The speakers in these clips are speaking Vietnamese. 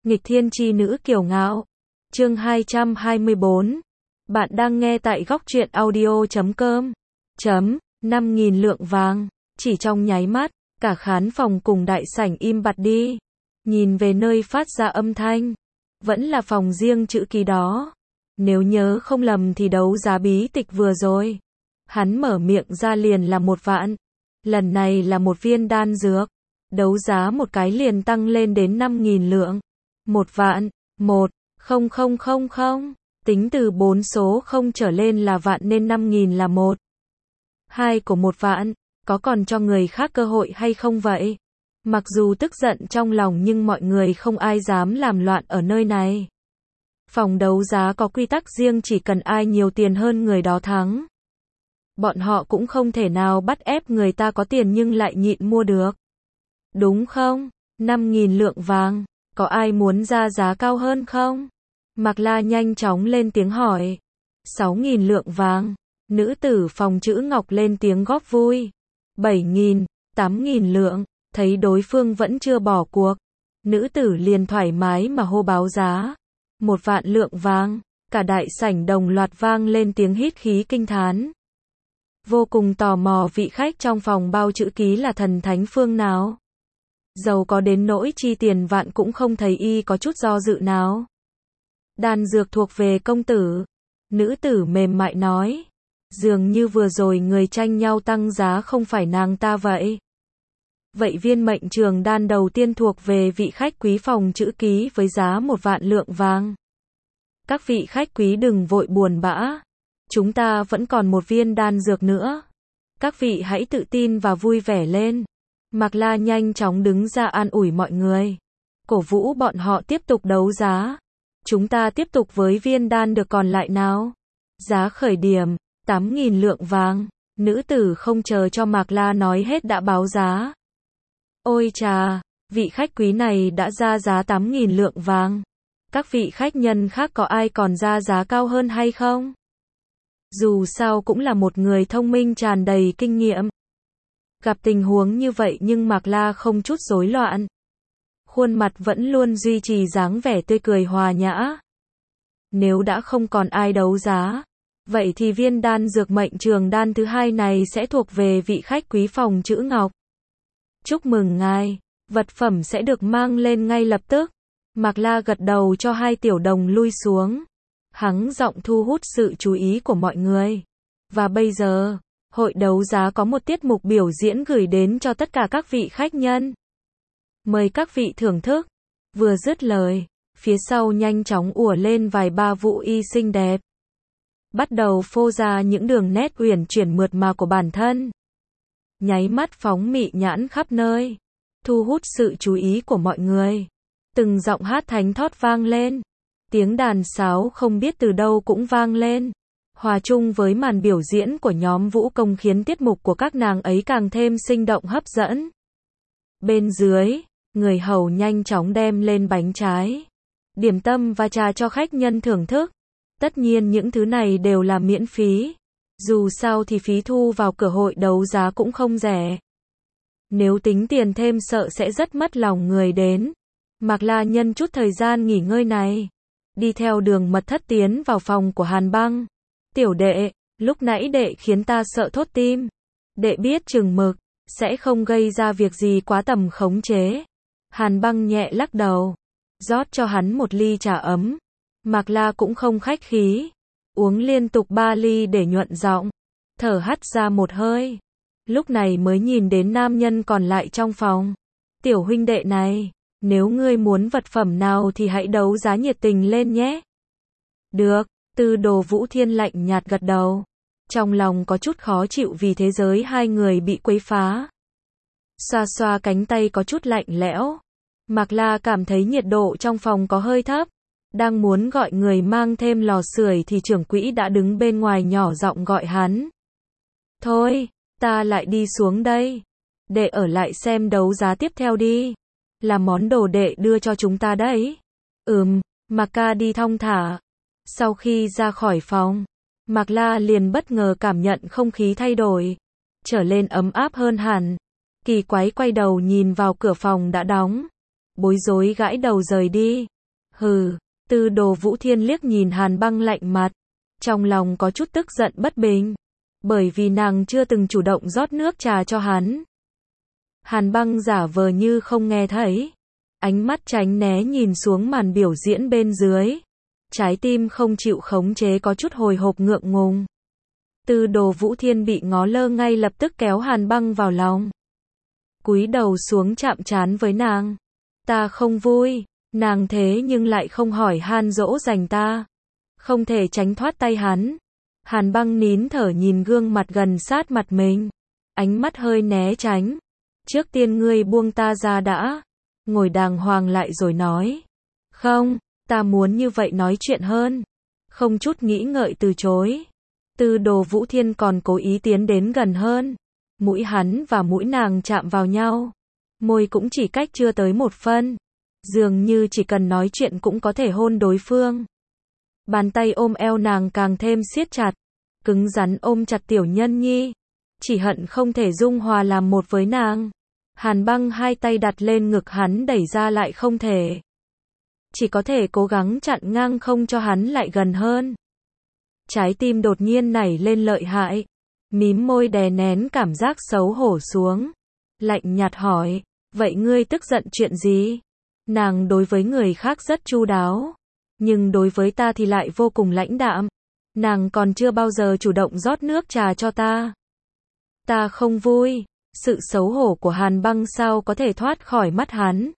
Nghịch thiên chi nữ kiều ngạo. Chương 224. Bạn đang nghe tại góc truyện audio.com. 5.000 lượng vàng. Chỉ trong nháy mắt, cả khán phòng cùng đại sảnh im bặt đi. Nhìn về nơi phát ra âm thanh. Vẫn là phòng riêng chữ ký đó. Nếu nhớ không lầm thì đấu giá bí tịch vừa rồi. Hắn mở miệng ra liền là 1 vạn. Lần này là 1 viên đan dược. Đấu giá một cái liền tăng lên đến 5.000 lượng. 1 vạn, 1,0000. Tính từ 4 số 0 trở lên là vạn nên 5.000 là 2 của 1 vạn. Có còn cho người khác cơ hội hay không vậy? Mặc dù tức giận trong lòng nhưng mọi người không ai dám làm loạn ở nơi này. Phòng đấu giá có quy tắc riêng, chỉ cần ai nhiều tiền hơn người đó thắng. Bọn họ cũng không thể nào bắt ép người ta có tiền nhưng lại nhịn mua được. Đúng không? 5.000 lượng vàng. Có ai muốn ra giá cao hơn không? Mạc La nhanh chóng lên tiếng hỏi. 6.000 lượng vàng. Nữ tử phòng chữ ngọc lên tiếng góp vui. 7.000, 8.000 lượng. Thấy đối phương vẫn chưa bỏ cuộc. Nữ tử liền thoải mái mà hô báo giá. 1 vạn lượng vàng. Cả đại sảnh đồng loạt vang lên tiếng hít khí kinh thán. Vô cùng tò mò vị khách trong phòng bao chữ ký là thần thánh phương nào. Giàu có đến nỗi chi tiền vạn cũng không thấy y có chút do dự nào. Đan dược thuộc về công tử. Nữ tử mềm mại nói. Dường như vừa rồi người tranh nhau tăng giá không phải nàng ta vậy. Vậy viên mệnh trường đan đầu tiên thuộc về vị khách quý phòng chữ ký với giá 1 vạn lượng vàng. Các vị khách quý đừng vội buồn bã. Chúng ta vẫn còn 1 viên đan dược nữa. Các vị hãy tự tin và vui vẻ lên. Mạc La nhanh chóng đứng ra an ủi mọi người. Cổ vũ bọn họ tiếp tục đấu giá. Chúng ta tiếp tục với viên đan được còn lại nào. Giá khởi điểm, 8.000 lượng vàng. Nữ tử không chờ cho Mạc La nói hết đã báo giá. Ôi chà, vị khách quý này đã ra giá 8.000 lượng vàng. Các vị khách nhân khác có ai còn ra giá cao hơn hay không? Dù sao cũng là một người thông minh tràn đầy kinh nghiệm. Gặp tình huống như vậy nhưng Mạc La không chút rối loạn. Khuôn mặt vẫn luôn duy trì dáng vẻ tươi cười hòa nhã. Nếu đã không còn ai đấu giá, vậy thì viên đan dược mệnh trường đan thứ 2 này sẽ thuộc về vị khách quý phòng chữ ngọc. Chúc mừng ngài, vật phẩm sẽ được mang lên ngay lập tức. Mạc La gật đầu cho 2 tiểu đồng lui xuống. Hắn giọng thu hút sự chú ý của mọi người. Và bây giờ, hội đấu giá có một tiết mục biểu diễn gửi đến cho tất cả các vị khách nhân. Mời các vị thưởng thức. Vừa dứt lời, phía sau nhanh chóng ùa lên vài ba vũ y xinh đẹp. Bắt đầu phô ra những đường nét uyển chuyển mượt mà của bản thân. Nháy mắt phóng mị nhãn khắp nơi. Thu hút sự chú ý của mọi người. Từng giọng hát thánh thót vang lên. Tiếng đàn sáo không biết từ đâu cũng vang lên. Hòa chung với màn biểu diễn của nhóm vũ công khiến tiết mục của các nàng ấy càng thêm sinh động hấp dẫn. Bên dưới, người hầu nhanh chóng đem lên bánh trái, điểm tâm và trà cho khách nhân thưởng thức. Tất nhiên những thứ này đều là miễn phí. Dù sao thì phí thu vào cửa hội đấu giá cũng không rẻ. Nếu tính tiền thêm sợ sẽ rất mất lòng người đến. Mạc La nhân chút thời gian nghỉ ngơi này, đi theo đường mật thất tiến vào phòng của Hàn Băng. Tiểu đệ, lúc nãy đệ khiến ta sợ thốt tim. Đệ biết chừng mực, sẽ không gây ra việc gì quá tầm khống chế. Hàn Băng nhẹ lắc đầu, rót cho hắn 1 ly trà ấm. Mạc La cũng không khách khí, uống liên tục 3 ly để nhuận giọng, thở hắt ra một hơi. Lúc này mới nhìn đến nam nhân còn lại trong phòng. Tiểu huynh đệ này, nếu ngươi muốn vật phẩm nào thì hãy đấu giá nhiệt tình lên nhé. Được. Tư Đồ Vũ Thiên lạnh nhạt gật đầu. Trong lòng có chút khó chịu vì thế giới 2 người bị quấy phá. Xoa xoa cánh tay có chút lạnh lẽo. Mạc La cảm thấy nhiệt độ trong phòng có hơi thấp. Đang muốn gọi người mang thêm lò sưởi thì trưởng quỹ đã đứng bên ngoài nhỏ giọng gọi hắn. Thôi, ta lại đi xuống đây. Đệ ở lại xem đấu giá tiếp theo đi. Là món đồ đệ đưa cho chúng ta đấy. Mạc ca đi thong thả. Sau khi ra khỏi phòng, Mạc La liền bất ngờ cảm nhận không khí thay đổi, trở lên ấm áp hơn hẳn. Kỳ quái quay đầu nhìn vào cửa phòng đã đóng, bối rối gãi đầu rời đi. Hừ, Tư Đồ Vũ Thiên liếc nhìn Hàn Băng lạnh mặt, trong lòng có chút tức giận bất bình, bởi vì nàng chưa từng chủ động rót nước trà cho hắn. Hàn Băng giả vờ như không nghe thấy, ánh mắt tránh né nhìn xuống màn biểu diễn bên dưới, trái tim không chịu khống chế có chút hồi hộp ngượng ngùng. Tư Đồ Vũ Thiên bị ngó lơ ngay lập tức kéo Hàn Băng vào lòng, cúi đầu xuống chạm trán với nàng. Ta không vui, nàng thế nhưng lại không hỏi han dỗ dành ta, không thể tránh thoát tay hắn. Hàn Băng nín thở nhìn gương mặt gần sát mặt mình, ánh mắt hơi né tránh. Trước tiên ngươi buông ta ra đã, ngồi đàng hoàng lại rồi nói. Không, ta muốn như vậy nói chuyện hơn. Không chút nghĩ ngợi từ chối. Tư Đồ Vũ Thiên còn cố ý tiến đến gần hơn. Mũi hắn và mũi nàng chạm vào nhau. Môi cũng chỉ cách chưa tới 1 phân. Dường như chỉ cần nói chuyện cũng có thể hôn đối phương. Bàn tay ôm eo nàng càng thêm siết chặt, cứng rắn ôm chặt tiểu nhân nhi. Chỉ hận không thể dung hòa làm một với nàng. Hàn Băng hai tay đặt lên ngực hắn đẩy ra lại không thể. Chỉ có thể cố gắng chặn ngang không cho hắn lại gần hơn. Trái tim đột nhiên nảy lên lợi hại. Mím môi đè nén cảm giác xấu hổ xuống. Lạnh nhạt hỏi, vậy ngươi tức giận chuyện gì? Nàng đối với người khác rất chu đáo, nhưng đối với ta thì lại vô cùng lãnh đạm. Nàng còn chưa bao giờ chủ động rót nước trà cho ta. Ta không vui. Sự xấu hổ của Hàn Băng sao có thể thoát khỏi mắt hắn.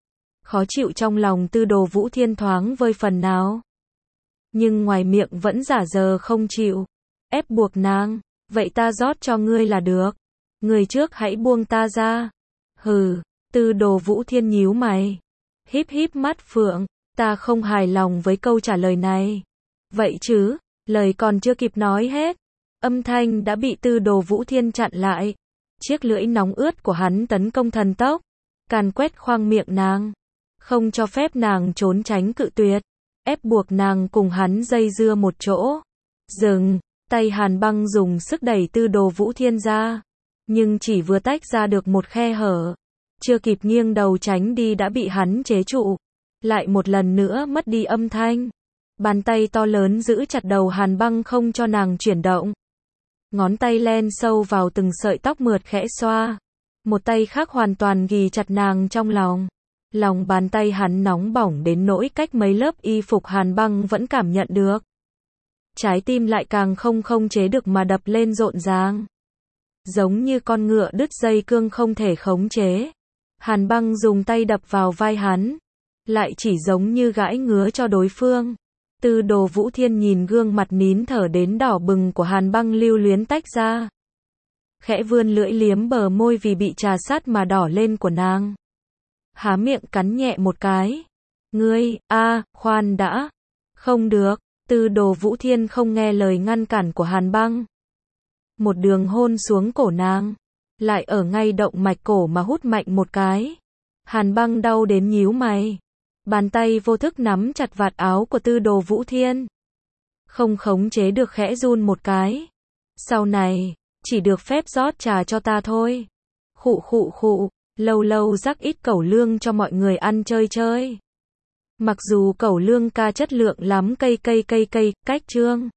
Khó chịu trong lòng Tư Đồ Vũ Thiên thoáng vơi phần nào. Nhưng ngoài miệng vẫn giả giờ không chịu. Ép buộc nàng, vậy ta rót cho ngươi là được. Ngươi trước hãy buông ta ra. Hừ, Tư Đồ Vũ Thiên nhíu mày. Híp híp mắt phượng, ta không hài lòng với câu trả lời này. Vậy chứ, lời còn chưa kịp nói hết. Âm thanh đã bị Tư Đồ Vũ Thiên chặn lại. Chiếc lưỡi nóng ướt của hắn tấn công thần tốc, càn quét khoang miệng nàng, không cho phép nàng trốn tránh cự tuyệt, ép buộc nàng cùng hắn dây dưa một chỗ. Dừng, tay Hàn Băng dùng sức đẩy Tư Đồ Vũ Thiên ra, nhưng chỉ vừa tách ra được một khe hở, chưa kịp nghiêng đầu tránh đi đã bị hắn chế trụ, lại một lần nữa mất đi âm thanh. Bàn tay to lớn giữ chặt đầu Hàn Băng không cho nàng chuyển động. Ngón tay len sâu vào từng sợi tóc mượt khẽ xoa. Một tay khác hoàn toàn ghì chặt nàng trong lòng. Lòng bàn tay hắn nóng bỏng đến nỗi cách mấy lớp y phục Hàn Băng vẫn cảm nhận được. Trái tim lại càng không chế được mà đập lên rộn ràng. Giống như con ngựa đứt dây cương không thể khống chế. Hàn Băng dùng tay đập vào vai hắn. Lại chỉ giống như gãi ngứa cho đối phương. Tư Đồ Vũ Thiên nhìn gương mặt nín thở đến đỏ bừng của Hàn Băng lưu luyến tách ra. Khẽ vươn lưỡi liếm bờ môi vì bị trà sát mà đỏ lên của nàng. Há miệng cắn nhẹ một cái. Ngươi, khoan đã. Không được, Tư Đồ Vũ Thiên không nghe lời ngăn cản của Hàn Băng. Một đường hôn xuống cổ nàng. Lại ở ngay động mạch cổ mà hút mạnh một cái. Hàn Băng đau đến nhíu mày. Bàn tay vô thức nắm chặt vạt áo của Tư Đồ Vũ Thiên. Không khống chế được khẽ run một cái. Sau này, chỉ được phép rót trà cho ta thôi. Khụ, lâu lâu rắc ít cẩu lương cho mọi người ăn chơi. Mặc dù cẩu lương ca chất lượng lắm cây, cách chương.